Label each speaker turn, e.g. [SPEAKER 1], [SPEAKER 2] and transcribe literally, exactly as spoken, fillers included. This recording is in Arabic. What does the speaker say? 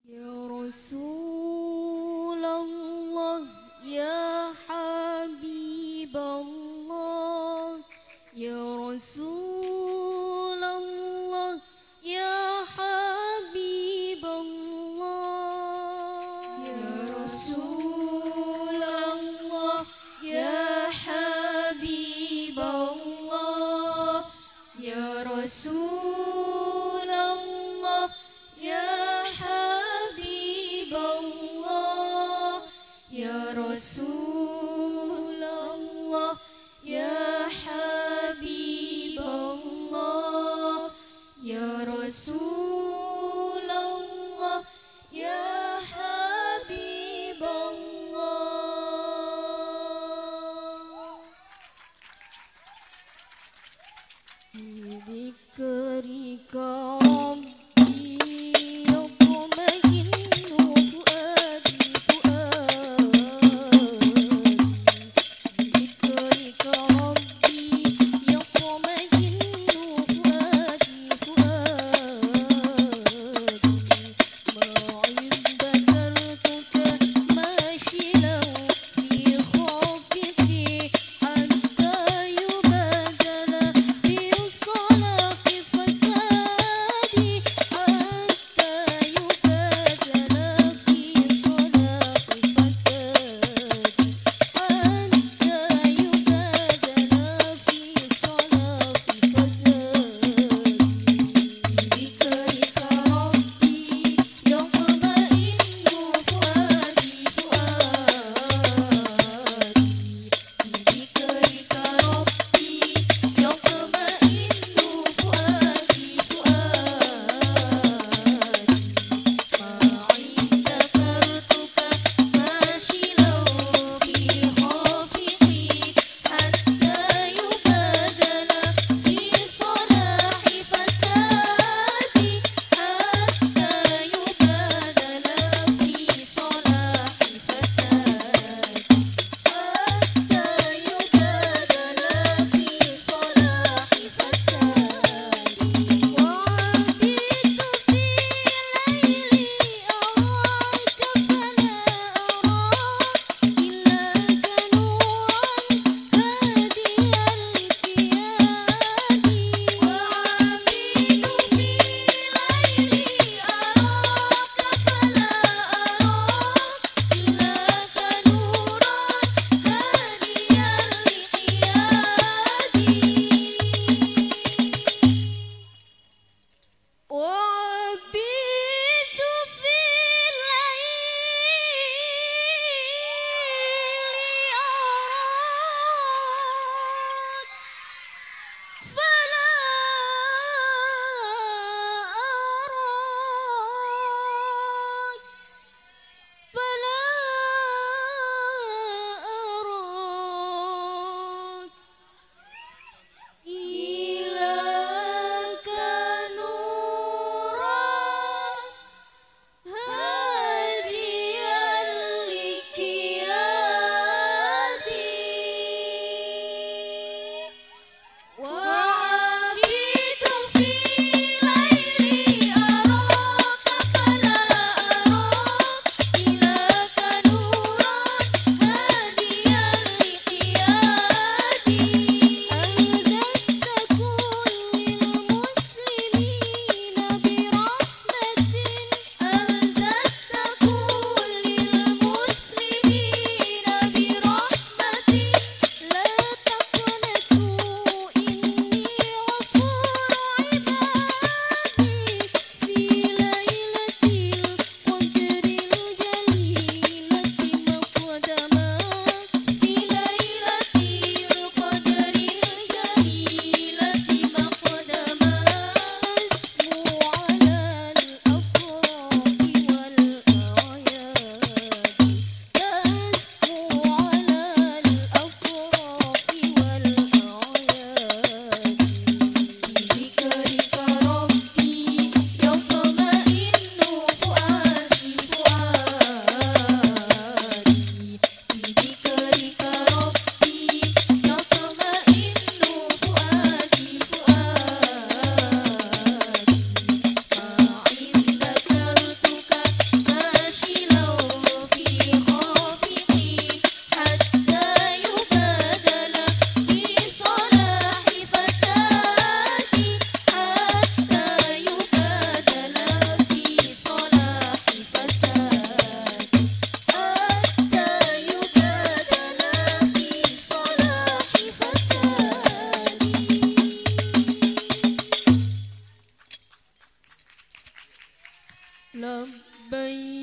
[SPEAKER 1] يا رسول الله يا حبيب الله يا رسول الله يا حبيب الله يا رسول الله يا حبيب الله يا رسول الله يا حبيب الله يا رسول الله يا حبيب الله يا رسول الله يا حبيب الله في ذكرك ربي يطمئن فؤادي فؤادي بذكرك ربي يطمئن فؤادي فؤادي ما عند ذكرتك ماشي له في خافتي حتى يبادل في الصلاة فسادي حتى يبادل في الصلاة فسادي حتى يبادل في الصلاة فسادي بذكرك ربي يطمئن فؤادي فؤادي بذكرك ربي يطمئن فؤادي فؤادي ما عند ذكرتك ماشي له في خافتي حتى يبادل في صلاح فسادي حتى يبادل في صلاح فسادي حتى يبادل في صلاح فسادي وعبيت في ليلي أراك فلا أراك إلا كنورا هادي الكياد وعبيت في ليلي أراك فلا أراك إلا كنورا هادي الكياد وعبيت في الليل أراك فلا أراك فلا أراك إلا كنورا هادي الكياد وعبيت لبيك